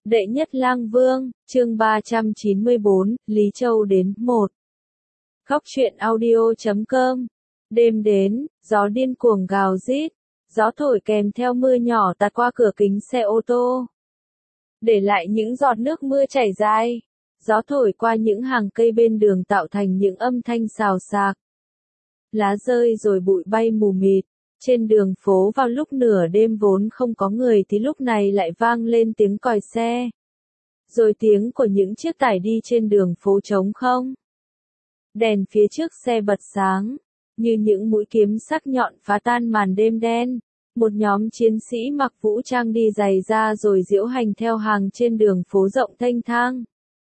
Đệ nhất lang vương, chương 394, Lý Châu đến 1. Góc truyện audio.com. Đêm đến, gió điên cuồng gào rít, gió thổi kèm theo mưa nhỏ tạt qua cửa kính xe ô tô, để lại những giọt nước mưa chảy dài. Gió thổi qua những hàng cây bên đường tạo thành những âm thanh xào xạc. Lá rơi rồi bụi bay mù mịt. Trên đường phố vào lúc nửa đêm vốn không có người thì lúc này lại vang lên tiếng còi xe. Rồi tiếng của những chiếc tải đi trên đường phố trống không. Đèn phía trước xe bật sáng, như những mũi kiếm sắc nhọn phá tan màn đêm đen. Một nhóm chiến sĩ mặc vũ trang đi giày ra rồi diễu hành theo hàng trên đường phố rộng thênh thang.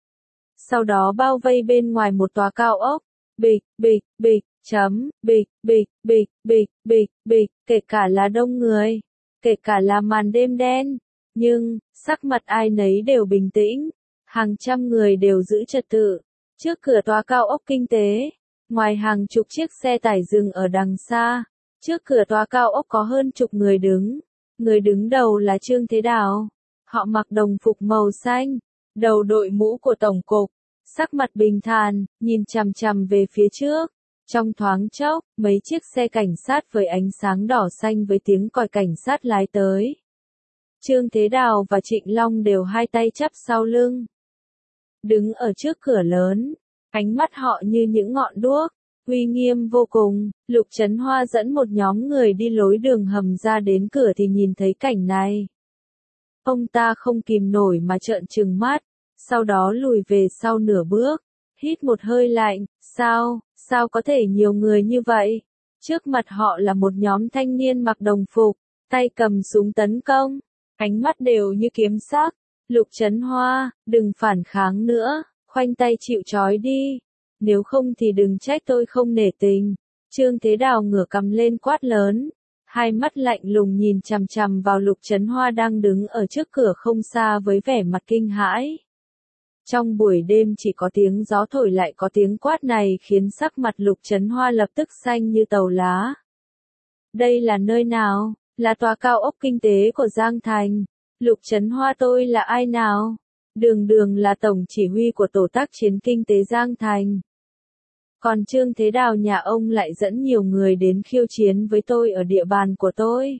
Sau đó bao vây bên ngoài một tòa cao ốc. Bịch, bịch, bịch. Bịch, bịch, bịch, bịch, bịch, bịch, kể cả là đông người, kể cả là màn đêm đen, nhưng, sắc mặt ai nấy đều bình tĩnh, hàng trăm người đều giữ trật tự, trước cửa tòa cao ốc kinh tế, ngoài hàng chục chiếc xe tải dừng ở đằng xa, trước cửa tòa cao ốc có hơn chục người đứng đầu là Trương Thế Đào, họ mặc đồng phục màu xanh, đầu đội mũ của tổng cục, sắc mặt bình thản, nhìn chằm chằm về phía trước. Trong thoáng chốc, mấy chiếc xe cảnh sát với ánh sáng đỏ xanh với tiếng còi cảnh sát lái tới. Trương Thế Đào và Trịnh Long đều hai tay chắp sau lưng. Đứng ở trước cửa lớn, ánh mắt họ như những ngọn đuốc, uy nghiêm vô cùng. Lục Trấn Hoa dẫn một nhóm người đi lối đường hầm ra đến cửa thì nhìn thấy cảnh này. Ông ta không kìm nổi mà trợn trừng mắt, sau đó lùi về sau nửa bước, hít một hơi lạnh, sao có thể nhiều người như vậy? Trước mặt họ là một nhóm thanh niên mặc đồng phục, tay cầm súng tấn công, ánh mắt đều như kiếm sắc. Lục Trấn Hoa, đừng phản kháng nữa, khoanh tay chịu trói đi, nếu không thì đừng trách tôi không nể tình. Trương Thế Đào ngửa cằm lên quát lớn, hai mắt lạnh lùng nhìn chằm chằm vào Lục Trấn Hoa đang đứng ở trước cửa không xa với vẻ mặt kinh hãi. Trong buổi đêm chỉ có tiếng gió thổi lại có tiếng quát này khiến sắc mặt Lục Trấn Hoa lập tức xanh như tàu lá. Đây là nơi nào? Là tòa cao ốc kinh tế của Giang Thành. Lục Trấn Hoa tôi là ai nào? Đường là tổng chỉ huy của tổ tác chiến kinh tế Giang Thành. Còn Trương Thế Đào nhà ông lại dẫn nhiều người đến khiêu chiến với tôi ở địa bàn của tôi.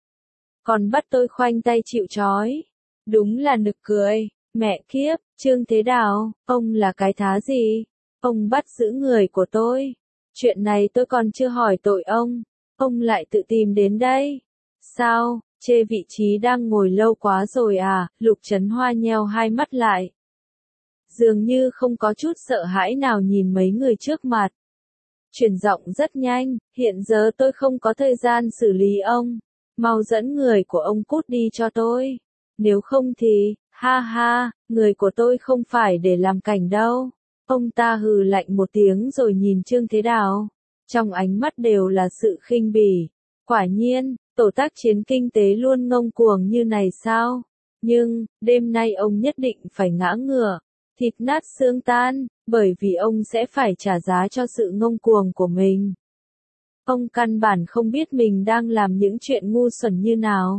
Còn bắt tôi khoanh tay chịu trói. Đúng là nực cười. Mẹ kiếp, Trương Thế Đào, ông là cái thá gì? Ông bắt giữ người của tôi. Chuyện này tôi còn chưa hỏi tội ông lại tự tìm đến đây. Sao, chê vị trí đang ngồi lâu quá rồi à? Lục Trấn Hoa nheo hai mắt lại. Dường như không có chút sợ hãi nào nhìn mấy người trước mặt. Chuyển giọng rất nhanh, hiện giờ tôi không có thời gian xử lý ông. Mau dẫn người của ông cút đi cho tôi. Nếu không thì, ha ha, người của tôi không phải để làm cảnh đâu. Ông ta hừ lạnh một tiếng rồi nhìn Trương Thế Đào. Trong ánh mắt đều là sự khinh bỉ. Quả nhiên, tổ tác chiến kinh tế luôn ngông cuồng như này sao? Nhưng, đêm nay ông nhất định phải ngã ngửa, thịt nát xương tan, bởi vì ông sẽ phải trả giá cho sự ngông cuồng của mình. Ông căn bản không biết mình đang làm những chuyện ngu xuẩn như nào.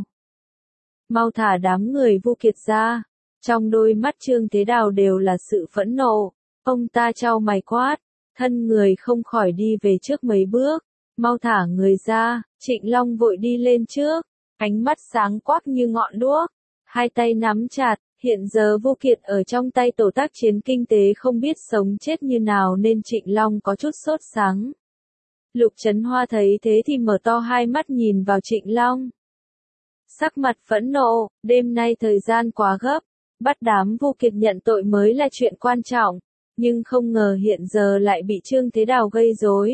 Mau thả đám người Vu Kiệt ra. Trong đôi mắt Trương Thế Đào đều là sự phẫn nộ. Ông ta chau mày quát, thân người không khỏi đi về trước mấy bước. Mau thả người ra. Trịnh Long vội đi lên trước, ánh mắt sáng quắc như ngọn đuốc, hai tay nắm chặt. Hiện giờ Vu Kiệt ở trong tay tổ tác chiến kinh tế không biết sống chết như nào nên Trịnh Long có chút sốt sắng. Lục Trấn Hoa thấy thế thì mở to hai mắt nhìn vào Trịnh Long. Sắc mặt phẫn nộ, đêm nay thời gian quá gấp, bắt đám Vu Kiệt nhận tội mới là chuyện quan trọng, nhưng không ngờ hiện giờ lại bị Trương Thế Đào gây rối.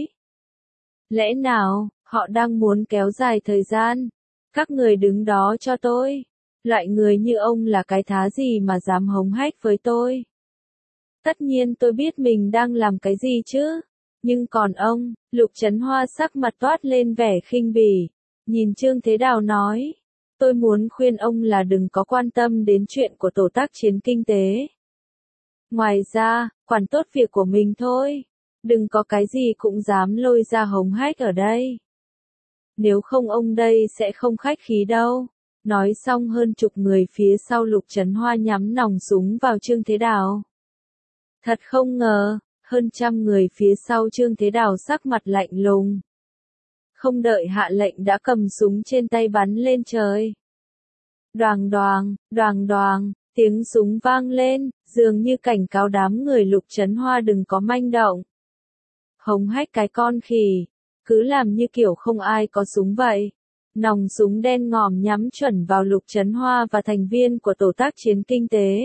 Lẽ nào, họ đang muốn kéo dài thời gian? Các người đứng đó cho tôi. Loại người như ông là cái thá gì mà dám hống hách với tôi? Tất nhiên tôi biết mình đang làm cái gì chứ. Nhưng còn ông, Lục Trấn Hoa sắc mặt toát lên vẻ khinh bỉ. Nhìn Trương Thế Đào nói. Tôi muốn khuyên ông là đừng có quan tâm đến chuyện của tổ tác chiến kinh tế. Ngoài ra, quản tốt việc của mình thôi. Đừng có cái gì cũng dám lôi ra hống hách ở đây. Nếu không ông đây sẽ không khách khí đâu. Nói xong hơn chục người phía sau Lục Trấn Hoa nhắm nòng súng vào Trương Thế Đào. Thật không ngờ, hơn trăm người phía sau Trương Thế Đào sắc mặt lạnh lùng. Không đợi hạ lệnh đã cầm súng trên tay bắn lên trời. Đoàng đoàng, đoàng đoàng, tiếng súng vang lên, dường như cảnh cáo đám người Lục Trấn Hoa đừng có manh động. Hống hách cái con khỉ, cứ làm như kiểu không ai có súng vậy. Nòng súng đen ngòm nhắm chuẩn vào Lục Trấn Hoa và thành viên của tổ tác chiến kinh tế.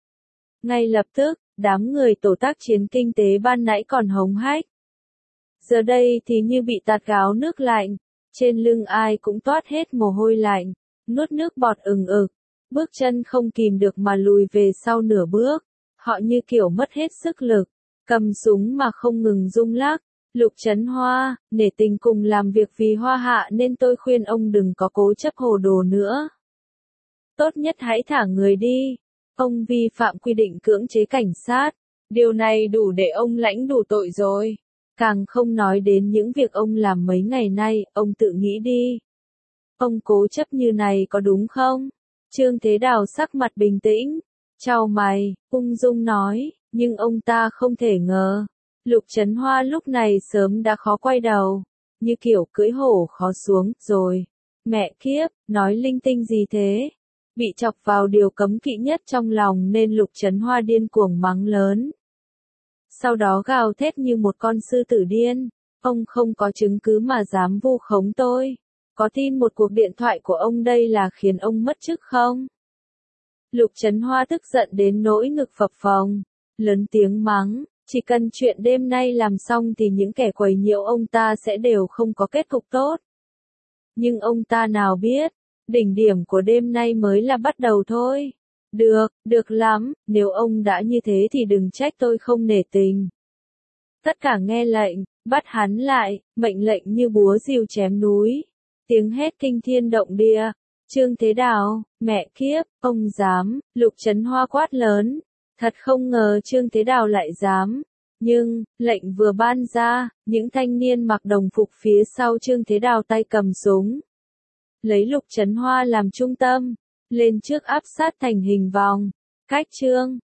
Ngay lập tức, đám người tổ tác chiến kinh tế ban nãy còn hống hách. Giờ đây thì như bị tạt gáo nước lạnh, trên lưng ai cũng toát hết mồ hôi lạnh, nuốt nước bọt ừng ực, bước chân không kìm được mà lùi về sau nửa bước, họ như kiểu mất hết sức lực, cầm súng mà không ngừng rung lắc. Lục Trấn Hoa, nể tình cùng làm việc vì Hoa Hạ nên tôi khuyên ông đừng có cố chấp hồ đồ nữa. Tốt nhất hãy thả người đi. Ông vi phạm quy định cưỡng chế cảnh sát. Điều này đủ để ông lãnh đủ tội rồi. Càng không nói đến những việc ông làm mấy ngày nay, ông tự nghĩ đi. Ông cố chấp như này có đúng không? Trương Thế Đào sắc mặt bình tĩnh, chau mày, ung dung nói, nhưng ông ta không thể ngờ. Lục Trấn Hoa lúc này sớm đã khó quay đầu, như kiểu cưỡi hổ khó xuống, rồi. Mẹ kiếp, nói linh tinh gì thế? Bị chọc vào điều cấm kỵ nhất trong lòng nên Lục Trấn Hoa điên cuồng mắng lớn. Sau đó gào thét như một con sư tử điên, ông không có chứng cứ mà dám vu khống tôi. Có tin một cuộc điện thoại của ông đây là khiến ông mất chức không? Lục Trấn Hoa tức giận đến nỗi ngực phập phồng, lớn tiếng mắng. Chỉ cần chuyện đêm nay làm xong thì những kẻ quấy nhiễu ông ta sẽ đều không có kết cục tốt. Nhưng ông ta nào biết, đỉnh điểm của đêm nay mới là bắt đầu thôi. Được lắm, nếu ông đã như thế thì đừng trách tôi không nể tình. Tất cả nghe lệnh, bắt hắn lại, mệnh lệnh như búa rìu chém núi. Tiếng hét kinh thiên động địa. Trương Thế Đào, mẹ kiếp, ông dám, Lục Trấn Hoa quát lớn. Thật không ngờ Trương Thế Đào lại dám. Nhưng, lệnh vừa ban ra, những thanh niên mặc đồng phục phía sau Trương Thế Đào tay cầm súng. Lấy Lục Trấn Hoa làm trung tâm, lên trước áp sát thành hình vòng. Cách Trương